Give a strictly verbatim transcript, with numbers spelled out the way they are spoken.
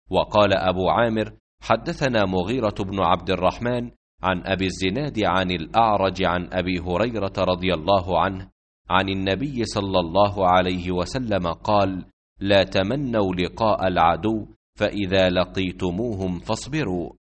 وقال أبو عامر: حدثنا مغيرة بن عبد الرحمن عن أبي الزناد عن الأعرج عن أبي هريرة رضي الله عنه عن النبي صلى الله عليه وسلم قال: لا تمنوا لقاء العدو، فإذا لقيتموهم فاصبروا.